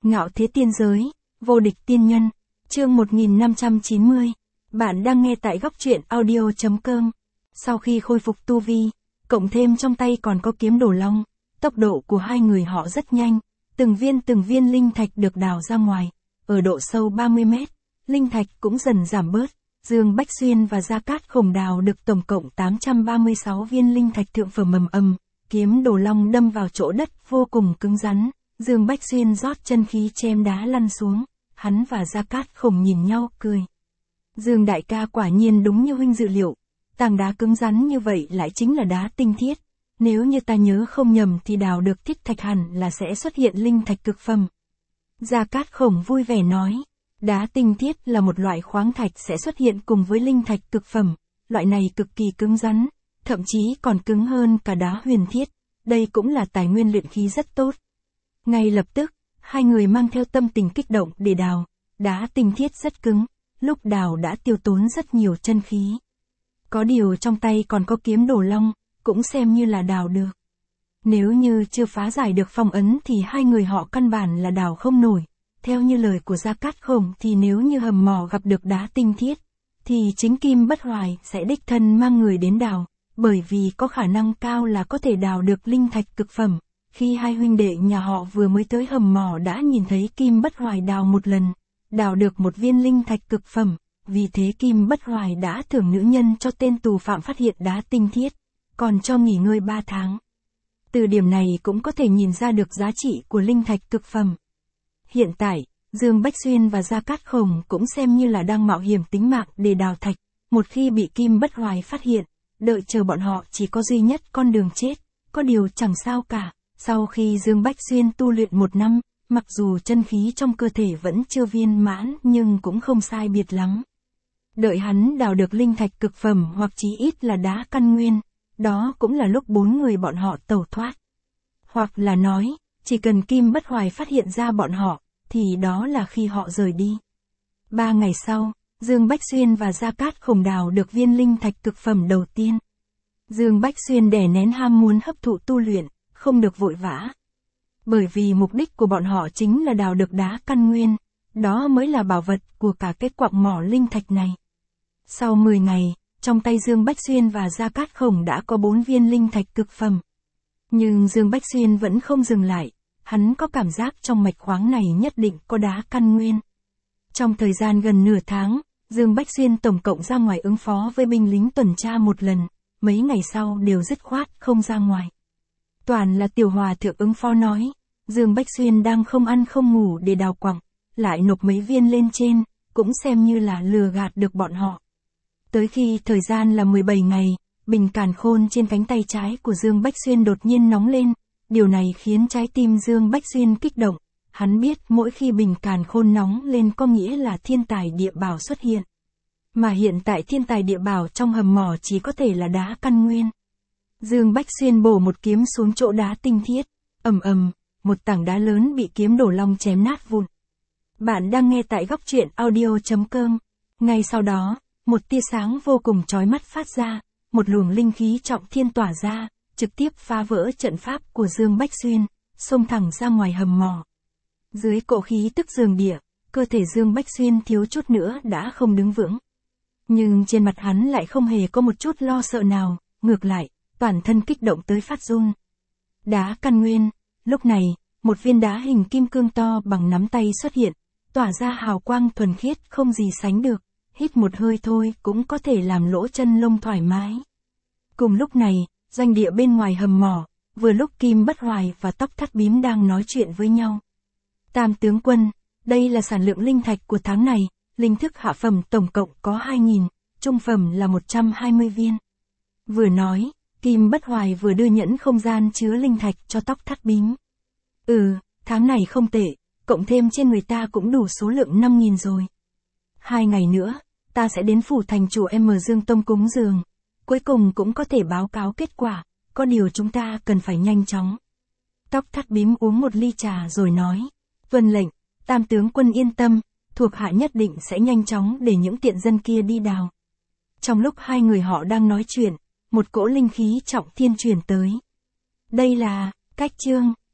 Ngạo thế tiên giới, vô địch tiên nhân, chương 1590. Bạn đang nghe tại góc truyện audio.com. Sau khi khôi phục tu vi, cộng thêm trong tay còn có kiếm đổ long, tốc độ của hai người họ rất nhanh, từng viên linh thạch được đào ra ngoài, ở độ sâu 30 mét, linh thạch cũng dần giảm bớt. Dương Bách Xuyên và Gia Cát Khổng đào được tổng cộng 836 viên linh thạch thượng phẩm kiếm đổ long đâm vào chỗ đất vô cùng cứng rắn. Dương Bách Xuyên rót chân khí chém đá lăn xuống, hắn và Gia Cát Khổng nhìn nhau cười. Dương đại ca quả nhiên đúng như huynh dự liệu, tảng đá cứng rắn như vậy lại chính là đá tinh thiết, nếu như ta nhớ không nhầm thì đào được thiết thạch hẳn là sẽ xuất hiện linh thạch cực phẩm. Gia Cát Khổng vui vẻ nói, đá tinh thiết là một loại khoáng thạch sẽ xuất hiện cùng với linh thạch cực phẩm, loại này cực kỳ cứng rắn, thậm chí còn cứng hơn cả đá huyền thiết, đây cũng là tài nguyên luyện khí rất tốt. Ngay lập tức, hai người mang theo tâm tình kích động để đào, đá tinh thiết rất cứng, lúc đào đã tiêu tốn rất nhiều chân khí. Có điều trong tay còn có kiếm đổ long, cũng xem như là đào được. Nếu như chưa phá giải được phong ấn thì hai người họ căn bản là đào không nổi. Theo như lời của Gia Cát Khổng thì nếu như hầm mỏ gặp được đá tinh thiết, thì chính Kim Bất Hoài sẽ đích thân mang người đến đào, bởi vì có khả năng cao là có thể đào được linh thạch cực phẩm. Khi hai huynh đệ nhà họ vừa mới tới hầm mỏ đã nhìn thấy Kim Bất Hoài đào một lần, đào được một viên linh thạch cực phẩm, vì thế Kim Bất Hoài đã thưởng nữ nhân cho tên tù phạm phát hiện đá tinh thiết, còn cho nghỉ ngơi 3 tháng. Từ điểm này cũng có thể nhìn ra được giá trị của linh thạch cực phẩm. Hiện tại, Dương Bách Xuyên và Gia Cát Khổng cũng xem như là đang mạo hiểm tính mạng để đào thạch, một khi bị Kim Bất Hoài phát hiện, đợi chờ bọn họ chỉ có duy nhất con đường chết, có điều chẳng sao cả. Sau khi Dương Bách Xuyên tu luyện 1 năm, mặc dù chân khí trong cơ thể vẫn chưa viên mãn nhưng cũng không sai biệt lắm. Đợi hắn đào được linh thạch cực phẩm hoặc chí ít là đá căn nguyên, đó cũng là lúc 4 người bọn họ tẩu thoát. Hoặc là nói, chỉ cần Kim Bất Hoài phát hiện ra bọn họ, thì đó là khi họ rời đi. 3 ngày sau, Dương Bách Xuyên và Gia Cát Khổng đào được viên linh thạch cực phẩm đầu tiên. Dương Bách Xuyên đè nén ham muốn hấp thụ tu luyện, không được vội vã. Bởi vì mục đích của bọn họ chính là đào được đá căn nguyên, đó mới là bảo vật của cả cái quặng mỏ linh thạch này. Sau 10 ngày, trong tay Dương Bách Xuyên và Gia Cát Khổng đã có 4 viên linh thạch cực phẩm. Nhưng Dương Bách Xuyên vẫn không dừng lại, hắn có cảm giác trong mạch khoáng này nhất định có đá căn nguyên. Trong thời gian gần nửa tháng, Dương Bách Xuyên tổng cộng ra ngoài ứng phó với binh lính tuần tra một lần, mấy ngày sau đều dứt khoát không ra ngoài. Toàn là Tiểu Hòa Thượng ứng phó nói, Dương Bách Xuyên đang không ăn không ngủ để đào quặng, lại nộp mấy viên lên trên, cũng xem như là lừa gạt được bọn họ. Tới khi thời gian là 17 ngày, bình càn khôn trên cánh tay trái của Dương Bách Xuyên đột nhiên nóng lên, điều này khiến trái tim Dương Bách Xuyên kích động, hắn biết mỗi khi bình càn khôn nóng lên có nghĩa là thiên tài địa bảo xuất hiện. Mà hiện tại thiên tài địa bảo trong hầm mỏ chỉ có thể là đá căn nguyên. Dương Bách Xuyên bổ một kiếm xuống chỗ đá tinh thiết, một tảng đá lớn bị kiếm đổ long chém nát vụn. Bạn đang nghe tại góc truyện audio.com. Ngay sau đó, một tia sáng vô cùng chói mắt phát ra, một luồng linh khí trọng thiên tỏa ra, trực tiếp phá vỡ trận pháp của Dương Bách Xuyên, xông thẳng ra ngoài hầm mỏ. Dưới cỗ khí tức dường địa, cơ thể Dương Bách Xuyên thiếu chút nữa đã không đứng vững. Nhưng trên mặt hắn lại không hề có một chút lo sợ nào, ngược lại, toàn thân kích động tới phát run. Đá căn nguyên, lúc này, một viên đá hình kim cương to bằng nắm tay xuất hiện, tỏa ra hào quang thuần khiết không gì sánh được, hít một hơi thôi cũng có thể làm lỗ chân lông thoải mái. Cùng lúc này, doanh địa bên ngoài hầm mỏ, vừa lúc Kim Bất Hoài và Tóc Thắt Bím đang nói chuyện với nhau. Tam tướng quân, đây là sản lượng linh thạch của tháng này, linh thức hạ phẩm tổng cộng có 2.000, trung phẩm là 120 viên. Vừa nói, Kim Bất Hoài vừa đưa nhẫn không gian chứa linh thạch cho Tóc Thắt Bím. Tháng này không tệ, cộng thêm trên người ta cũng đủ số lượng 5.000 rồi. 2 ngày nữa, ta sẽ đến phủ thành chủ Dương Tông cúng dường, cuối cùng cũng có thể báo cáo kết quả, có điều chúng ta cần phải nhanh chóng. Tóc Thắt Bím uống một ly trà rồi nói, vâng lệnh, Tam tướng quân yên tâm, thuộc hạ nhất định sẽ nhanh chóng để những tiện dân kia đi đào. Trong lúc hai người họ đang nói chuyện, một cỗ linh khí trọng thiên truyền tới. Đây là cách chương